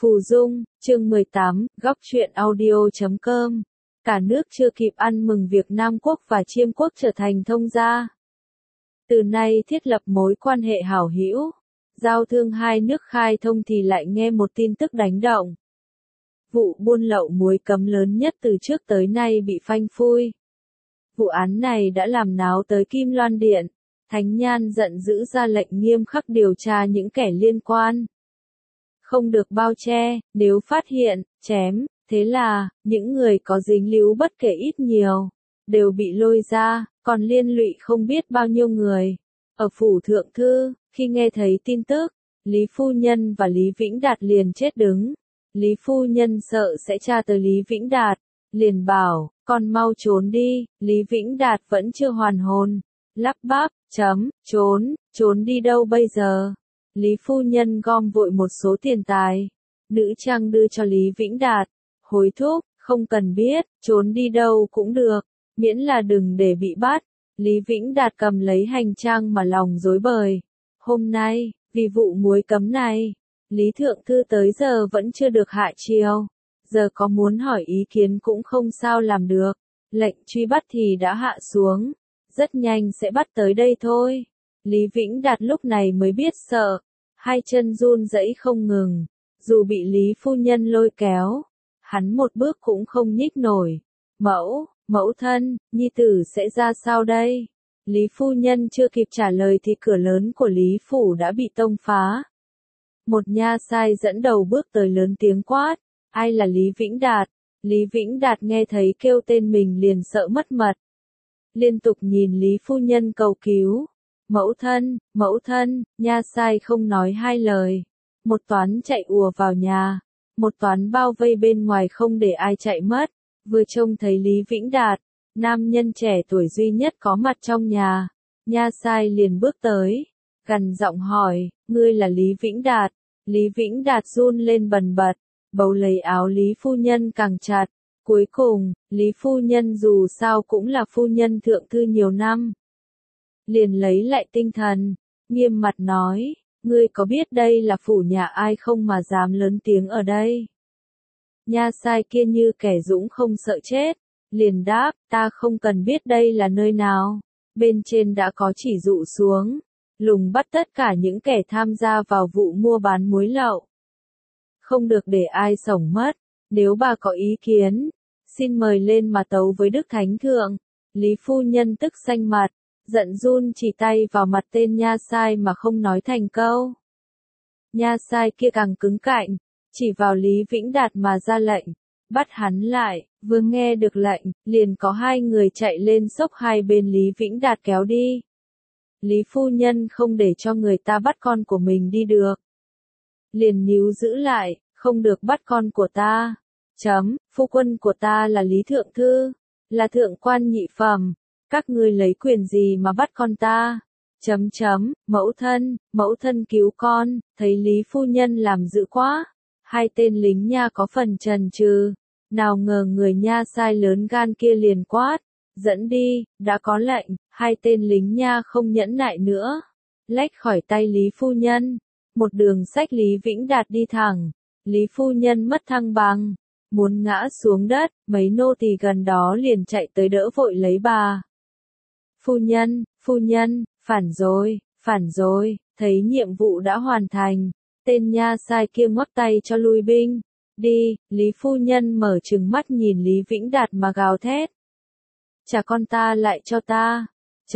Phù Dung, chương 18, góc truyện audio.com. Cả nước chưa kịp ăn mừng việc Nam Quốc và Chiêm Quốc trở thành thông gia. Từ nay thiết lập mối quan hệ hảo hữu, giao thương hai nước khai thông thì lại nghe một tin tức đánh động. Vụ buôn lậu muối cấm lớn nhất từ trước tới nay bị phanh phui. Vụ án này đã làm náo tới Kim Loan Điện. Thánh Nhan giận dữ ra lệnh nghiêm khắc điều tra những kẻ liên quan. Không được bao che, nếu phát hiện, chém, thế là, những người có dính líu bất kể ít nhiều, đều bị lôi ra, còn liên lụy không biết bao nhiêu người. Ở phủ thượng thư, khi nghe thấy tin tức, Lý Phu Nhân và Lý Vĩnh Đạt liền chết đứng. Lý Phu Nhân sợ sẽ tra tới Lý Vĩnh Đạt, liền bảo, con mau trốn đi. Lý Vĩnh Đạt vẫn chưa hoàn hồn, lắp bắp, trốn đi đâu bây giờ? Lý Phu Nhân gom vội một số tiền tài, nữ trang đưa cho Lý Vĩnh Đạt, hối thúc, không cần biết, trốn đi đâu cũng được, miễn là đừng để bị bắt. Lý Vĩnh Đạt cầm lấy hành trang mà lòng rối bời. Hôm nay, vì vụ muối cấm này, Lý Thượng Thư tới giờ vẫn chưa được hạ triều. Giờ có muốn hỏi ý kiến cũng không sao làm được, lệnh truy bắt thì đã hạ xuống, rất nhanh sẽ bắt tới đây thôi. Lý Vĩnh Đạt lúc này mới biết sợ, hai chân run rẩy không ngừng, dù bị Lý Phu Nhân lôi kéo, hắn một bước cũng không nhích nổi. Mẫu thân, nhi tử sẽ ra sao đây? Lý Phu Nhân chưa kịp trả lời thì cửa lớn của Lý Phủ đã bị tông phá. Một nha sai dẫn đầu bước tới lớn tiếng quát, ai là Lý Vĩnh Đạt? Lý Vĩnh Đạt nghe thấy kêu tên mình liền sợ mất mật. Liên tục nhìn Lý Phu Nhân cầu cứu. Mẫu thân, nha sai không nói hai lời. Một toán chạy ùa vào nhà, một toán bao vây bên ngoài không để ai chạy mất. Vừa trông thấy Lý Vĩnh Đạt, nam nhân trẻ tuổi duy nhất có mặt trong nhà, nha sai liền bước tới, gằn giọng hỏi, ngươi là Lý Vĩnh Đạt? Lý Vĩnh Đạt run lên bần bật, bấu lấy áo Lý Phu Nhân càng chặt. Cuối cùng, Lý Phu Nhân dù sao cũng là phu nhân thượng thư nhiều năm. Liền lấy lại tinh thần, nghiêm mặt nói, ngươi có biết đây là phủ nhà ai không mà dám lớn tiếng ở đây? Nha sai kia như kẻ dũng không sợ chết, liền đáp, ta không cần biết đây là nơi nào, bên trên đã có chỉ dụ xuống, lùng bắt tất cả những kẻ tham gia vào vụ mua bán muối lậu. Không được để ai sống mất, nếu bà có ý kiến, xin mời lên mà tấu với Đức Thánh Thượng. Lý Phu Nhân tức xanh mặt, giận run chỉ tay vào mặt tên nha sai mà không nói thành câu. Nha sai kia càng cứng cạnh, chỉ vào Lý Vĩnh Đạt mà ra lệnh, bắt hắn lại. Vừa nghe được lệnh, liền có hai người chạy lên xốc hai bên Lý Vĩnh Đạt kéo đi. Lý Phu Nhân không để cho người ta bắt con của mình đi được, liền níu giữ lại, không được bắt con của ta. Phu quân của ta là Lý Thượng Thư, là thượng quan nhị phẩm, các ngươi lấy quyền gì mà bắt con ta? Mẫu thân cứu con. Thấy Lý Phu Nhân làm dữ quá, hai tên lính nha có phần chần chừ, nào ngờ người nha sai lớn gan kia liền quát, dẫn đi. Đã có lệnh, hai tên lính nha không nhẫn nại nữa, lách khỏi tay Lý Phu Nhân, một đường xách Lý Vĩnh Đạt đi thẳng. Lý Phu Nhân mất thăng bằng, muốn ngã xuống đất, mấy nô tỳ gần đó liền chạy tới đỡ vội lấy bà. Phu nhân, phản rồi, thấy nhiệm vụ đã hoàn thành, tên nha sai kia ngoắc tay cho lui binh. Đi. Lý Phu Nhân mở trừng mắt nhìn Lý Vĩnh Đạt mà gào thét. Trả con ta lại cho ta.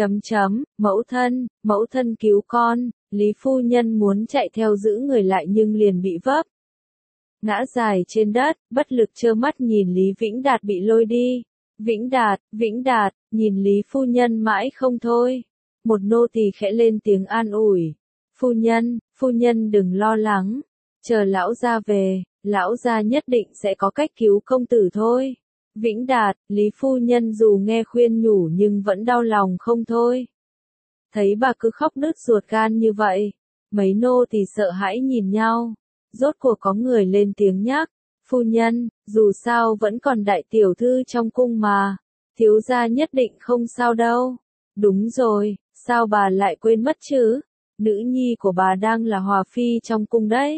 Mẫu thân cứu con. Lý Phu Nhân muốn chạy theo giữ người lại nhưng liền bị vấp. Ngã dài trên đất, bất lực trơ mắt nhìn Lý Vĩnh Đạt bị lôi đi. Vĩnh Đạt, nhìn Lý Phu Nhân mãi không thôi. Một nô tỳ khẽ lên tiếng an ủi. Phu nhân đừng lo lắng. Chờ lão gia về, lão gia nhất định sẽ có cách cứu công tử thôi. Vĩnh Đạt, Lý Phu Nhân dù nghe khuyên nhủ nhưng vẫn đau lòng không thôi. Thấy bà cứ khóc nứt ruột gan như vậy, mấy nô tỳ sợ hãi nhìn nhau. Rốt cuộc có người lên tiếng nhắc, phu nhân, dù sao vẫn còn đại tiểu thư trong cung mà, thiếu gia nhất định không sao đâu. Đúng rồi, sao bà lại quên mất chứ? Nữ nhi của bà đang là hòa phi trong cung đấy.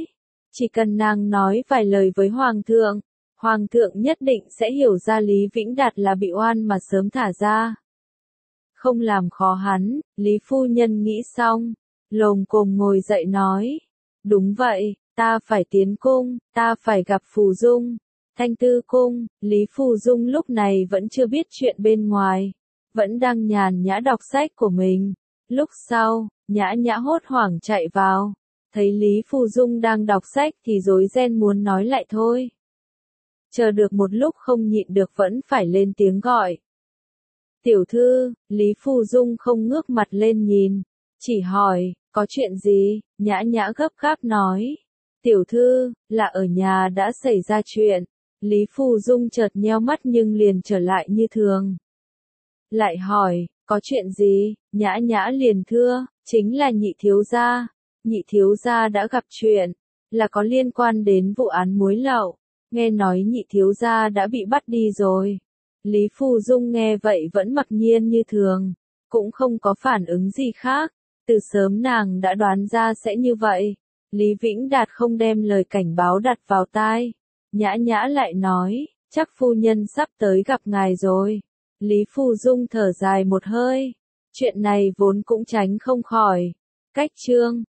Chỉ cần nàng nói vài lời với Hoàng thượng nhất định sẽ hiểu ra Lý Vĩnh Đạt là bị oan mà sớm thả ra. Không làm khó hắn, Lý phu nhân nghĩ xong, lồm cồm ngồi dậy nói. Đúng vậy, ta phải tiến cung, ta phải gặp Phù Dung. Thanh Tư cung, Lý Phù Dung lúc này vẫn chưa biết chuyện bên ngoài, vẫn đang nhàn nhã đọc sách của mình. Lúc sau, Nhã Nhã hốt hoảng chạy vào, thấy Lý Phù Dung đang đọc sách thì rối ren muốn nói lại thôi. Chờ được một lúc không nhịn được vẫn phải lên tiếng gọi. Tiểu thư, Lý Phù Dung không ngước mặt lên nhìn, chỉ hỏi, có chuyện gì? Nhã Nhã gấp gáp nói. Tiểu thư, là ở nhà đã xảy ra chuyện. Lý Phù Dung chợt nheo mắt nhưng liền trở lại như thường. Lại hỏi, có chuyện gì? Nhã Nhã liền thưa, chính là nhị thiếu gia. Nhị thiếu gia đã gặp chuyện, là có liên quan đến vụ án muối lậu. Nghe nói nhị thiếu gia đã bị bắt đi rồi. Lý Phù Dung nghe vậy vẫn mặc nhiên như thường, cũng không có phản ứng gì khác. Từ sớm nàng đã đoán ra sẽ như vậy. Lý Vĩnh Đạt không đem lời cảnh báo đặt vào tai. Nhã Nhã lại nói, chắc phu nhân sắp tới gặp ngài rồi. Lý Phù Dung thở dài một hơi. Chuyện này vốn cũng tránh không khỏi. Cách chương